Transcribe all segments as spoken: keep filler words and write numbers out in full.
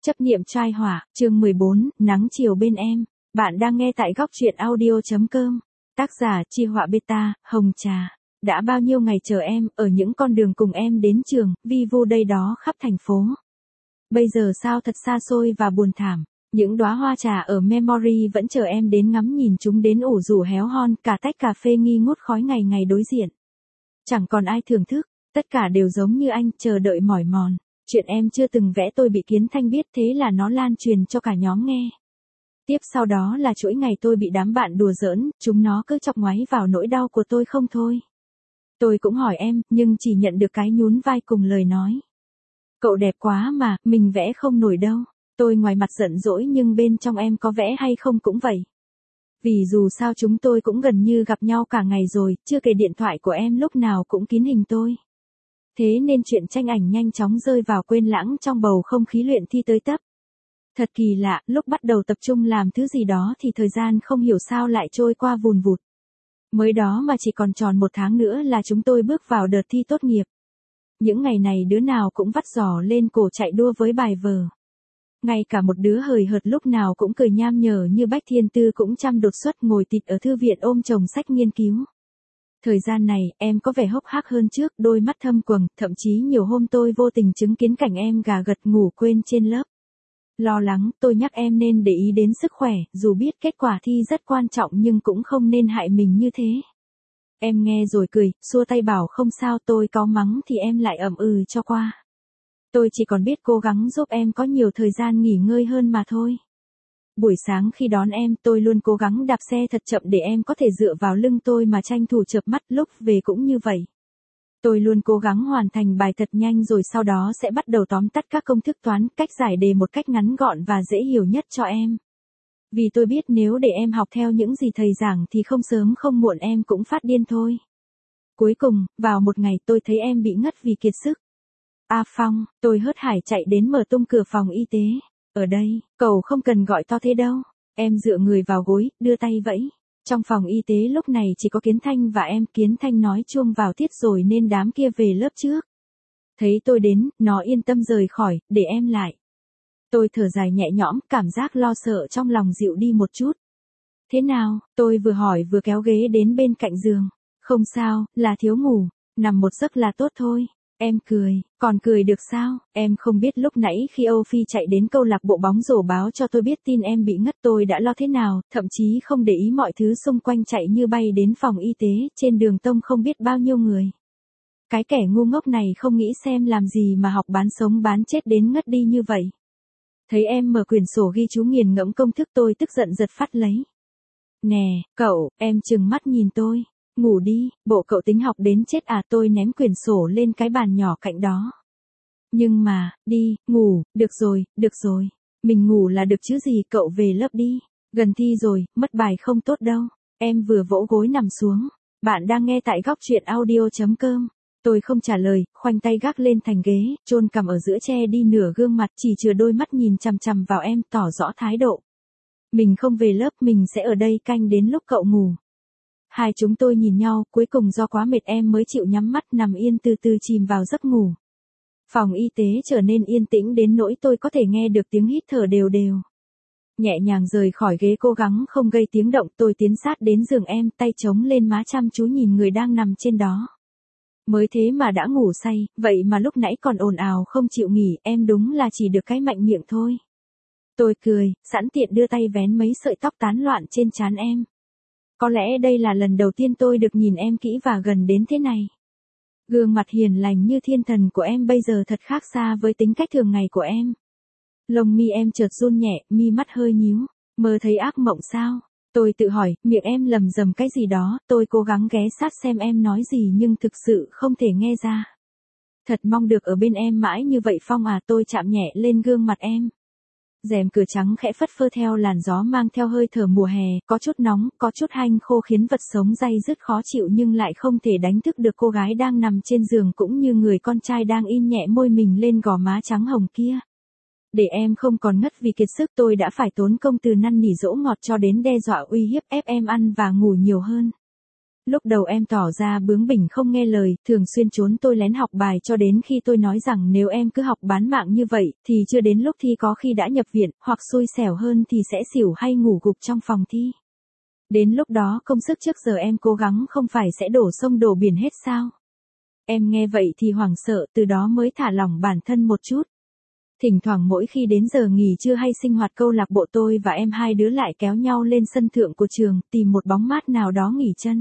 Chấp niệm trai hỏa, chương mười bốn, nắng chiều bên em. Bạn đang nghe tại góc truyện audio chấm com. Tác giả Chi Họa Beta, Hồng Trà. Đã bao nhiêu ngày chờ em, ở những con đường cùng em đến trường, vi vu đây đó khắp thành phố. Bây giờ sao thật xa xôi và buồn thảm. Những đóa hoa trà ở Memory vẫn chờ em đến ngắm nhìn chúng đến ủ rủ héo hon, cả tách cà phê nghi ngút khói ngày ngày đối diện. Chẳng còn ai thưởng thức, tất cả đều giống như anh, chờ đợi mỏi mòn. Chuyện em chưa từng vẽ tôi bị Kiến Thanh biết, thế là nó lan truyền cho cả nhóm nghe. Tiếp sau đó là chuỗi ngày tôi bị đám bạn đùa giỡn, chúng nó cứ chọc ngoáy vào nỗi đau của tôi không thôi. Tôi cũng hỏi em, nhưng chỉ nhận được cái nhún vai cùng lời nói. Cậu đẹp quá mà, mình vẽ không nổi đâu. Tôi ngoài mặt giận dỗi nhưng bên trong em có vẽ hay không cũng vậy. Vì dù sao chúng tôi cũng gần như gặp nhau cả ngày rồi, chưa kể điện thoại của em lúc nào cũng kín hình tôi. Thế nên chuyện tranh ảnh nhanh chóng rơi vào quên lãng trong bầu không khí luyện thi tới tấp. Thật kỳ lạ, lúc bắt đầu tập trung làm thứ gì đó thì thời gian không hiểu sao lại trôi qua vùn vụt. Mới đó mà chỉ còn tròn một tháng nữa là chúng tôi bước vào đợt thi tốt nghiệp. Những ngày này đứa nào cũng vắt giỏ lên cổ chạy đua với bài vở. Ngay cả một đứa hời hợt lúc nào cũng cười nham nhở như Bách Thiên Tư cũng chăm đột xuất ngồi tịt ở thư viện ôm chồng sách nghiên cứu. Thời gian này, em có vẻ hốc hác hơn trước, đôi mắt thâm quầng, thậm chí nhiều hôm tôi vô tình chứng kiến cảnh em gà gật ngủ quên trên lớp. Lo lắng, tôi nhắc em nên để ý đến sức khỏe, dù biết kết quả thi rất quan trọng nhưng cũng không nên hại mình như thế. Em nghe rồi cười, xua tay bảo không sao, tôi cáu mắng thì em lại ậm ừ cho qua. Tôi chỉ còn biết cố gắng giúp em có nhiều thời gian nghỉ ngơi hơn mà thôi. Buổi sáng khi đón em, tôi luôn cố gắng đạp xe thật chậm để em có thể dựa vào lưng tôi mà tranh thủ chợp mắt, lúc về cũng như vậy. Tôi luôn cố gắng hoàn thành bài thật nhanh rồi sau đó sẽ bắt đầu tóm tắt các công thức toán, cách giải đề một cách ngắn gọn và dễ hiểu nhất cho em. Vì tôi biết nếu để em học theo những gì thầy giảng thì không sớm không muộn em cũng phát điên thôi. Cuối cùng, vào một ngày tôi thấy em bị ngất vì kiệt sức. A Phong, tôi hớt hải chạy đến mở tung cửa phòng y tế. Ở đây, cậu không cần gọi to thế đâu. Em dựa người vào gối, đưa tay vẫy. Trong phòng y tế lúc này chỉ có Kiến Thanh và em. Kiến Thanh nói chuông vào tiết rồi nên đám kia về lớp trước. Thấy tôi đến, nó yên tâm rời khỏi, để em lại. Tôi thở dài nhẹ nhõm, cảm giác lo sợ trong lòng dịu đi một chút. Thế nào, tôi vừa hỏi vừa kéo ghế đến bên cạnh giường. Không sao, là thiếu ngủ, nằm một giấc là tốt thôi. Em cười, còn cười được sao, em không biết lúc nãy khi Âu Phi chạy đến câu lạc bộ bóng rổ báo cho tôi biết tin em bị ngất tôi đã lo thế nào, thậm chí không để ý mọi thứ xung quanh chạy như bay đến phòng y tế, trên đường tông không biết bao nhiêu người. Cái kẻ ngu ngốc này không nghĩ xem làm gì mà học bán sống bán chết đến ngất đi như vậy. Thấy em mở quyển sổ ghi chú nghiền ngẫm công thức tôi tức giận giật phát lấy. Nè, cậu, em trừng mắt nhìn tôi. Ngủ đi, bộ cậu tính học đến chết à, tôi ném quyển sổ lên cái bàn nhỏ cạnh đó. Nhưng mà, đi, ngủ, được rồi, được rồi. Mình ngủ là được chứ gì, cậu về lớp đi. Gần thi rồi, mất bài không tốt đâu. Em vừa vỗ gối nằm xuống. Bạn đang nghe tại góc truyện audio chấm com. Tôi không trả lời, khoanh tay gác lên thành ghế, chôn cằm ở giữa che đi nửa gương mặt, chỉ chừa đôi mắt nhìn chằm chằm vào em, tỏ rõ thái độ. Mình không về lớp, mình sẽ ở đây canh đến lúc cậu ngủ. Hai chúng tôi nhìn nhau, cuối cùng do quá mệt em mới chịu nhắm mắt nằm yên từ từ chìm vào giấc ngủ. Phòng y tế trở nên yên tĩnh đến nỗi tôi có thể nghe được tiếng hít thở đều đều. Nhẹ nhàng rời khỏi ghế cố gắng không gây tiếng động, tôi tiến sát đến giường em, tay chống lên má chăm chú nhìn người đang nằm trên đó. Mới thế mà đã ngủ say, vậy mà lúc nãy còn ồn ào không chịu nghỉ, em đúng là chỉ được cái mạnh miệng thôi. Tôi cười, sẵn tiện đưa tay vén mấy sợi tóc tán loạn trên trán em. Có lẽ đây là lần đầu tiên tôi được nhìn em kỹ và gần đến thế này. Gương mặt hiền lành như thiên thần của em bây giờ thật khác xa với tính cách thường ngày của em. Lông mi em chợt run nhẹ, mi mắt hơi nhíu. Mơ thấy ác mộng sao? Tôi tự hỏi, miệng em lầm rầm cái gì đó, tôi cố gắng ghé sát xem em nói gì nhưng thực sự không thể nghe ra. Thật mong được ở bên em mãi như vậy Phong à, tôi chạm nhẹ lên gương mặt em. Rèm cửa trắng khẽ phất phơ theo làn gió mang theo hơi thở mùa hè, có chút nóng, có chút hanh khô khiến vật sống day dứt khó chịu nhưng lại không thể đánh thức được cô gái đang nằm trên giường cũng như người con trai đang in nhẹ môi mình lên gò má trắng hồng kia. Để em không còn ngất vì kiệt sức tôi đã phải tốn công từ năn nỉ dỗ ngọt cho đến đe dọa uy hiếp ép em ăn và ngủ nhiều hơn. Lúc đầu em tỏ ra bướng bỉnh không nghe lời, thường xuyên trốn tôi lén học bài cho đến khi tôi nói rằng nếu em cứ học bán mạng như vậy, thì chưa đến lúc thi có khi đã nhập viện, hoặc xui xẻo hơn thì sẽ xỉu hay ngủ gục trong phòng thi. Đến lúc đó công sức trước giờ em cố gắng không phải sẽ đổ sông đổ biển hết sao? Em nghe vậy thì hoảng sợ, từ đó mới thả lỏng bản thân một chút. Thỉnh thoảng mỗi khi đến giờ nghỉ trưa hay sinh hoạt câu lạc bộ, tôi và em hai đứa lại kéo nhau lên sân thượng của trường, tìm một bóng mát nào đó nghỉ chân.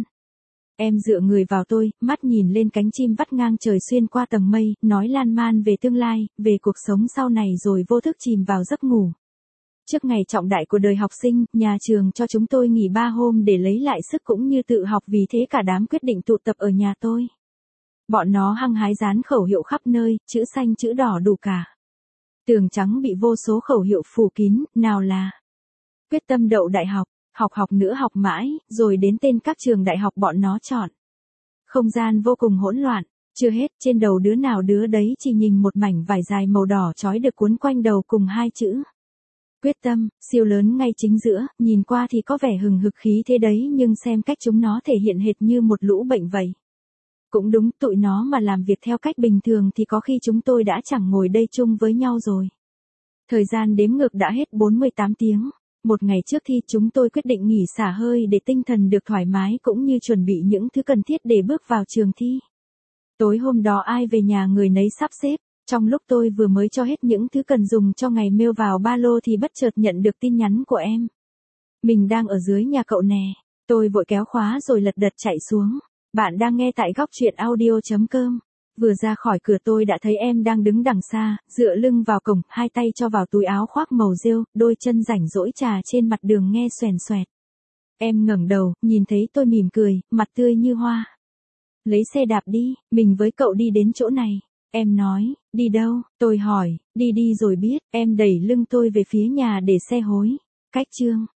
Em dựa người vào tôi, mắt nhìn lên cánh chim vắt ngang trời xuyên qua tầng mây, nói lan man về tương lai, về cuộc sống sau này, rồi vô thức chìm vào giấc ngủ. Trước ngày trọng đại của đời học sinh, nhà trường cho chúng tôi nghỉ ba hôm để lấy lại sức cũng như tự học, vì thế cả đám quyết định tụ tập ở nhà tôi. Bọn nó hăng hái dán khẩu hiệu khắp nơi, chữ xanh chữ đỏ đủ cả. Tường trắng bị vô số khẩu hiệu phủ kín, nào là quyết tâm đậu đại học, học học nữa học mãi, rồi đến tên các trường đại học bọn nó chọn. Không gian vô cùng hỗn loạn, chưa hết, trên đầu đứa nào đứa đấy chỉ nhìn một mảnh vải dài màu đỏ trói được cuốn quanh đầu cùng hai chữ quyết tâm, siêu lớn ngay chính giữa, nhìn qua thì có vẻ hừng hực khí thế đấy, nhưng xem cách chúng nó thể hiện hệt như một lũ bệnh vậy. Cũng đúng, tụi nó mà làm việc theo cách bình thường thì có khi chúng tôi đã chẳng ngồi đây chung với nhau rồi. Thời gian đếm ngược đã hết bốn mươi tám tiếng. Một ngày trước thi, chúng tôi quyết định nghỉ xả hơi để tinh thần được thoải mái cũng như chuẩn bị những thứ cần thiết để bước vào trường thi. Tối hôm đó ai về nhà người nấy sắp xếp. Trong lúc tôi vừa mới cho hết những thứ cần dùng cho ngày mail vào ba lô thì bất chợt nhận được tin nhắn của em. Mình đang ở dưới nhà cậu nè. Tôi vội kéo khóa rồi lật đật chạy xuống. Bạn đang nghe tại góc truyện audio chấm com. Vừa ra khỏi cửa tôi đã thấy em đang đứng đằng xa, dựa lưng vào cổng, hai tay cho vào túi áo khoác màu rêu, đôi chân rảnh rỗi trà trên mặt đường nghe xoèn xoẹt. Em ngẩng đầu, nhìn thấy tôi mỉm cười, mặt tươi như hoa. Lấy xe đạp đi, mình với cậu đi đến chỗ này. Em nói, đi đâu? Tôi hỏi, đi đi rồi biết. Em đẩy lưng tôi về phía nhà để xe hối. Cách chương